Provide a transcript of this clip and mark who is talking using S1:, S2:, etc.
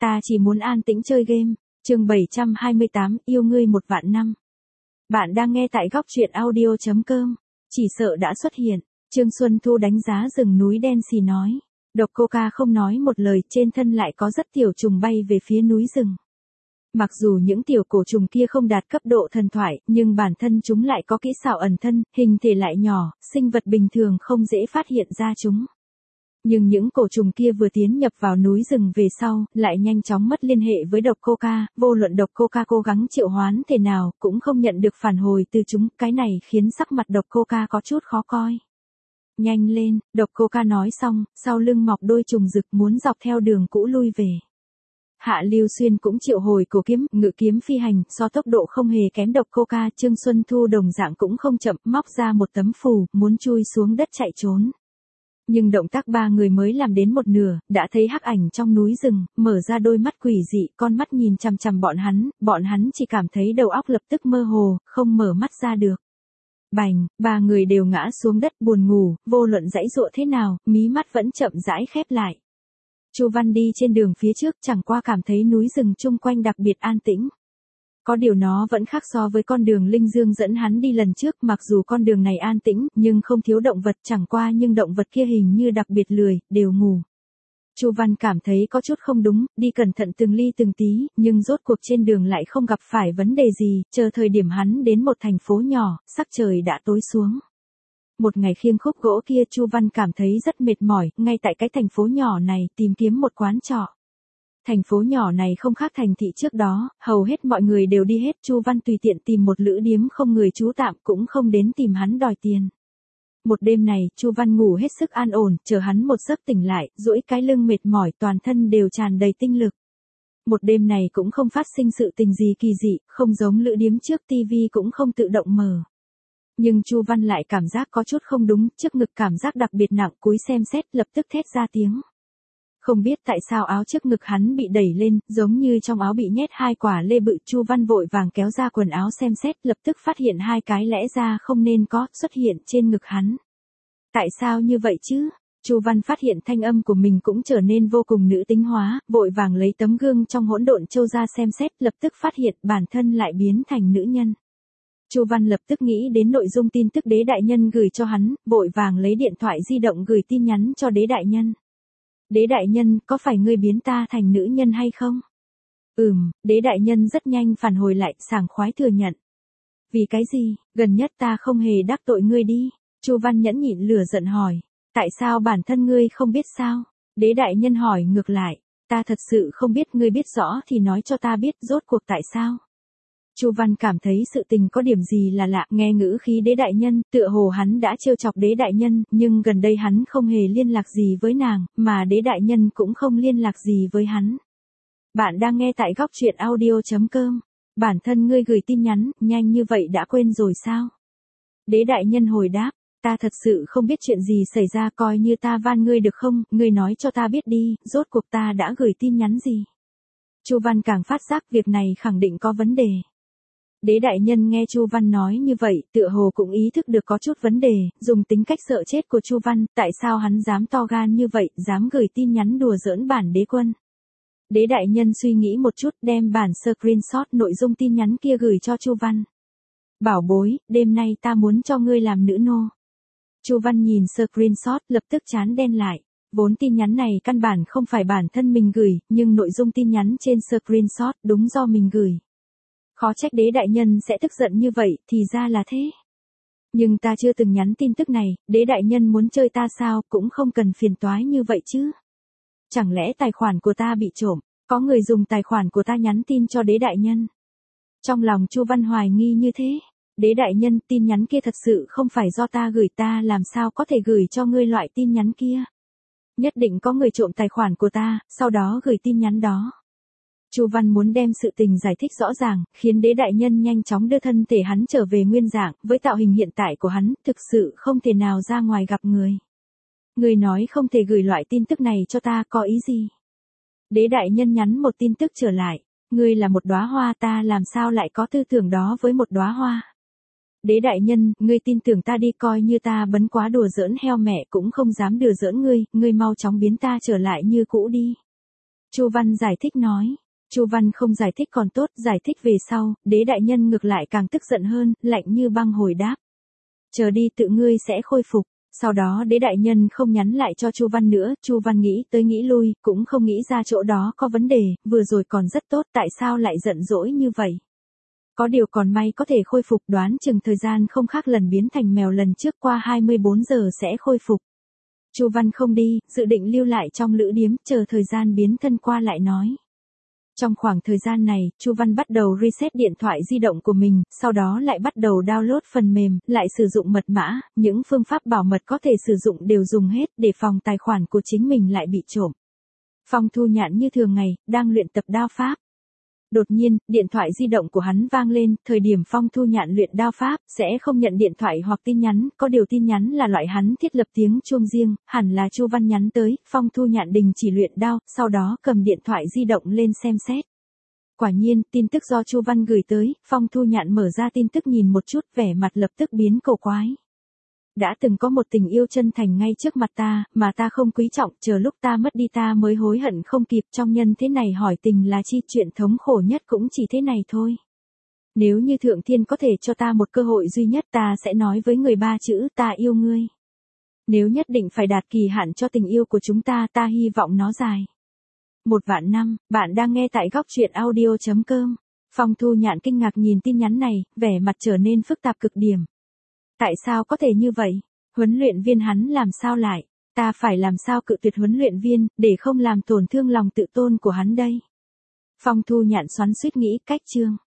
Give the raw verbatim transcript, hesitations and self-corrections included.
S1: ta chỉ muốn an tĩnh chơi game. Chương bảy trăm hai mươi tám, yêu ngươi một vạn năm. Bạn đang nghe tại góc truyện audio chấm com. Chỉ sợ đã xuất hiện. Trương Xuân Thu đánh giá rừng núi đen xì nói. Độc Coca không nói một lời, trên thân lại có rất tiểu trùng bay về phía núi rừng. Mặc dù những tiểu cổ trùng kia không đạt cấp độ thần thoại, nhưng bản thân chúng lại có kỹ xảo ẩn thân, hình thể lại nhỏ, sinh vật bình thường không dễ phát hiện ra chúng. Nhưng những cổ trùng kia vừa tiến nhập vào núi rừng về sau, lại nhanh chóng mất liên hệ với độc Coca, vô luận độc Coca cố gắng triệu hoán thế nào, cũng không nhận được phản hồi từ chúng, cái này khiến sắc mặt độc Coca có chút khó coi. Nhanh lên, độc Coca nói xong, sau lưng mọc đôi trùng rực muốn dọc theo đường cũ lui về. Hạ Lưu Xuyên cũng triệu hồi cổ kiếm, ngự kiếm phi hành, so tốc độ không hề kém độc Coca, Trương Xuân Thu đồng dạng cũng không chậm, móc ra một tấm phù, muốn chui xuống đất chạy trốn. Nhưng động tác ba người mới làm đến một nửa, đã thấy hắc ảnh trong núi rừng, mở ra đôi mắt quỷ dị, con mắt nhìn chằm chằm bọn hắn, bọn hắn chỉ cảm thấy đầu óc lập tức mơ hồ, không mở mắt ra được. Bành, ba người đều ngã xuống đất buồn ngủ, vô luận giãy giụa thế nào, mí mắt vẫn chậm rãi khép lại. Chu Văn đi trên đường phía trước chẳng qua cảm thấy núi rừng chung quanh đặc biệt an tĩnh. Có điều nó vẫn khác so với con đường Linh Dương dẫn hắn đi lần trước, mặc dù con đường này an tĩnh, nhưng không thiếu động vật, chẳng qua nhưng động vật kia hình như đặc biệt lười, đều ngủ. Chu Văn cảm thấy có chút không đúng, đi cẩn thận từng ly từng tí, nhưng rốt cuộc trên đường lại không gặp phải vấn đề gì, chờ thời điểm hắn đến một thành phố nhỏ, sắc trời đã tối xuống. Một ngày khiêng khúc gỗ kia Chu Văn cảm thấy rất mệt mỏi, ngay tại cái thành phố nhỏ này tìm kiếm một quán trọ. Thành phố nhỏ này không khác thành thị trước đó, hầu hết mọi người đều đi hết, Chu Văn tùy tiện tìm một lữ điếm không người trú tạm cũng không đến tìm hắn đòi tiền. Một đêm này, Chu Văn ngủ hết sức an ổn, chờ hắn một giấc tỉnh lại, duỗi cái lưng mệt mỏi, toàn thân đều tràn đầy tinh lực. Một đêm này cũng không phát sinh sự tình gì kỳ dị, không giống lữ điếm trước, tivi cũng không tự động mở. Nhưng Chu Văn lại cảm giác có chút không đúng, trước ngực cảm giác đặc biệt nặng, cúi xem xét, lập tức thét ra tiếng. Không biết tại sao áo trước ngực hắn bị đẩy lên, giống như trong áo bị nhét hai quả lê bự, Chu Văn vội vàng kéo ra quần áo xem xét, lập tức phát hiện hai cái lẽ ra không nên có, xuất hiện trên ngực hắn. Tại sao như vậy chứ? Chu Văn phát hiện thanh âm của mình cũng trở nên vô cùng nữ tính hóa, vội vàng lấy tấm gương trong hỗn độn châu ra xem xét, lập tức phát hiện bản thân lại biến thành nữ nhân. Chu Văn lập tức nghĩ đến nội dung tin tức Đế đại nhân gửi cho hắn, vội vàng lấy điện thoại di động gửi tin nhắn cho Đế đại nhân. Đế đại nhân, có phải ngươi biến ta thành nữ nhân hay không? Ừm, Đế đại nhân rất nhanh phản hồi lại, sảng khoái thừa nhận. Vì cái gì, gần nhất ta không hề đắc tội ngươi đi. Chu Văn nhẫn nhịn lửa giận hỏi. Tại sao bản thân ngươi không biết sao? Đế đại nhân hỏi ngược lại. Ta thật sự không biết, ngươi biết rõ thì nói cho ta biết rốt cuộc tại sao. Chu Văn cảm thấy sự tình có điểm gì là lạ, nghe ngữ khí Đế đại nhân, tựa hồ hắn đã trêu chọc Đế đại nhân, nhưng gần đây hắn không hề liên lạc gì với nàng, mà Đế đại nhân cũng không liên lạc gì với hắn. Bạn đang nghe tại góc truyện audio chấm com. Bản thân ngươi gửi tin nhắn, nhanh như vậy đã quên rồi sao? Đế đại nhân hồi đáp, ta thật sự không biết chuyện gì xảy ra, coi như ta van ngươi được không, ngươi nói cho ta biết đi, rốt cuộc ta đã gửi tin nhắn gì? Chu Văn càng phát giác việc này khẳng định có vấn đề. Đế đại nhân nghe Chu Văn nói như vậy, tựa hồ cũng ý thức được có chút vấn đề, dùng tính cách sợ chết của Chu Văn, tại sao hắn dám to gan như vậy, dám gửi tin nhắn đùa giỡn bản đế quân. Đế đại nhân suy nghĩ một chút, đem bản screenshot nội dung tin nhắn kia gửi cho Chu Văn. Bảo bối, đêm nay ta muốn cho ngươi làm nữ nô. Chu Văn nhìn screenshot, lập tức chán đen lại. Vốn tin nhắn này căn bản không phải bản thân mình gửi, nhưng nội dung tin nhắn trên screenshot đúng do mình gửi. Khó trách Đế đại nhân sẽ tức giận như vậy, thì ra là thế. Nhưng ta chưa từng nhắn tin tức này, Đế đại nhân muốn chơi ta sao, cũng không cần phiền toái như vậy chứ. Chẳng lẽ tài khoản của ta bị trộm, có người dùng tài khoản của ta nhắn tin cho Đế đại nhân. Trong lòng Chu Văn hoài nghi như thế. Đế đại nhân, tin nhắn kia thật sự không phải do ta gửi, ta làm sao có thể gửi cho ngươi loại tin nhắn kia. Nhất định có người trộm tài khoản của ta, sau đó gửi tin nhắn đó. Chu Văn muốn đem sự tình giải thích rõ ràng, khiến Đế đại nhân nhanh chóng đưa thân thể hắn trở về nguyên dạng, với tạo hình hiện tại của hắn, thực sự không thể nào ra ngoài gặp người. Người nói không thể gửi loại tin tức này cho ta, có ý gì? Đế đại nhân nhắn một tin tức trở lại, ngươi là một đóa hoa, ta làm sao lại có tư tưởng đó với một đóa hoa? Đế đại nhân, ngươi tin tưởng ta đi, coi như ta bấn quá đùa giỡn heo mẹ cũng không dám đùa giỡn ngươi, ngươi mau chóng biến ta trở lại như cũ đi. Chu Văn giải thích nói. Chu Văn không giải thích còn tốt, giải thích về sau, đế đại nhân ngược lại càng tức giận hơn, lạnh như băng hồi đáp. Chờ đi tự ngươi sẽ khôi phục. Sau đó đế đại nhân không nhắn lại cho Chu Văn nữa, Chu Văn nghĩ tới nghĩ lui, cũng không nghĩ ra chỗ đó có vấn đề, vừa rồi còn rất tốt, tại sao lại giận dỗi như vậy? Có điều còn may có thể khôi phục, đoán chừng thời gian không khác lần biến thành mèo lần trước, qua hai mươi bốn giờ sẽ khôi phục. Chu Văn không đi, dự định lưu lại trong lữ điếm, chờ thời gian biến thân qua lại nói. Trong khoảng thời gian này, Chu Văn bắt đầu reset điện thoại di động của mình, sau đó lại bắt đầu download phần mềm, lại sử dụng mật mã, những phương pháp bảo mật có thể sử dụng đều dùng hết để phòng tài khoản của chính mình lại bị trộm. Phong Thu Nhạn như thường ngày, đang luyện tập đao pháp. Đột nhiên, điện thoại di động của hắn vang lên, thời điểm Phong Thu Nhạn luyện đao pháp, sẽ không nhận điện thoại hoặc tin nhắn, có điều tin nhắn là loại hắn thiết lập tiếng chuông riêng, hẳn là Chu Văn nhắn tới, Phong Thu Nhạn đình chỉ luyện đao, sau đó cầm điện thoại di động lên xem xét. Quả nhiên, tin tức do Chu Văn gửi tới, Phong Thu Nhạn mở ra tin tức nhìn một chút, vẻ mặt lập tức biến cổ quái. Đã từng có một tình yêu chân thành ngay trước mặt ta, mà ta không quý trọng, chờ lúc ta mất đi ta mới hối hận không kịp, trong nhân thế này hỏi tình là chi, chuyện thống khổ nhất cũng chỉ thế này thôi. Nếu như Thượng Thiên có thể cho ta một cơ hội duy nhất, ta sẽ nói với người ba chữ, ta yêu ngươi. Nếu nhất định phải đạt kỳ hạn cho tình yêu của chúng ta, ta hy vọng nó dài một vạn năm. Bạn đang nghe tại góc truyện audio chấm com. Phong Thu Nhạn kinh ngạc nhìn tin nhắn này, vẻ mặt trở nên phức tạp cực điểm. Tại sao có thể như vậy? Huấn luyện viên hắn làm sao lại? Ta phải làm sao cự tuyệt huấn luyện viên, để không làm tổn thương lòng tự tôn của hắn đây? Phong Thu Nhạn xoắn xuýt nghĩ cách chương.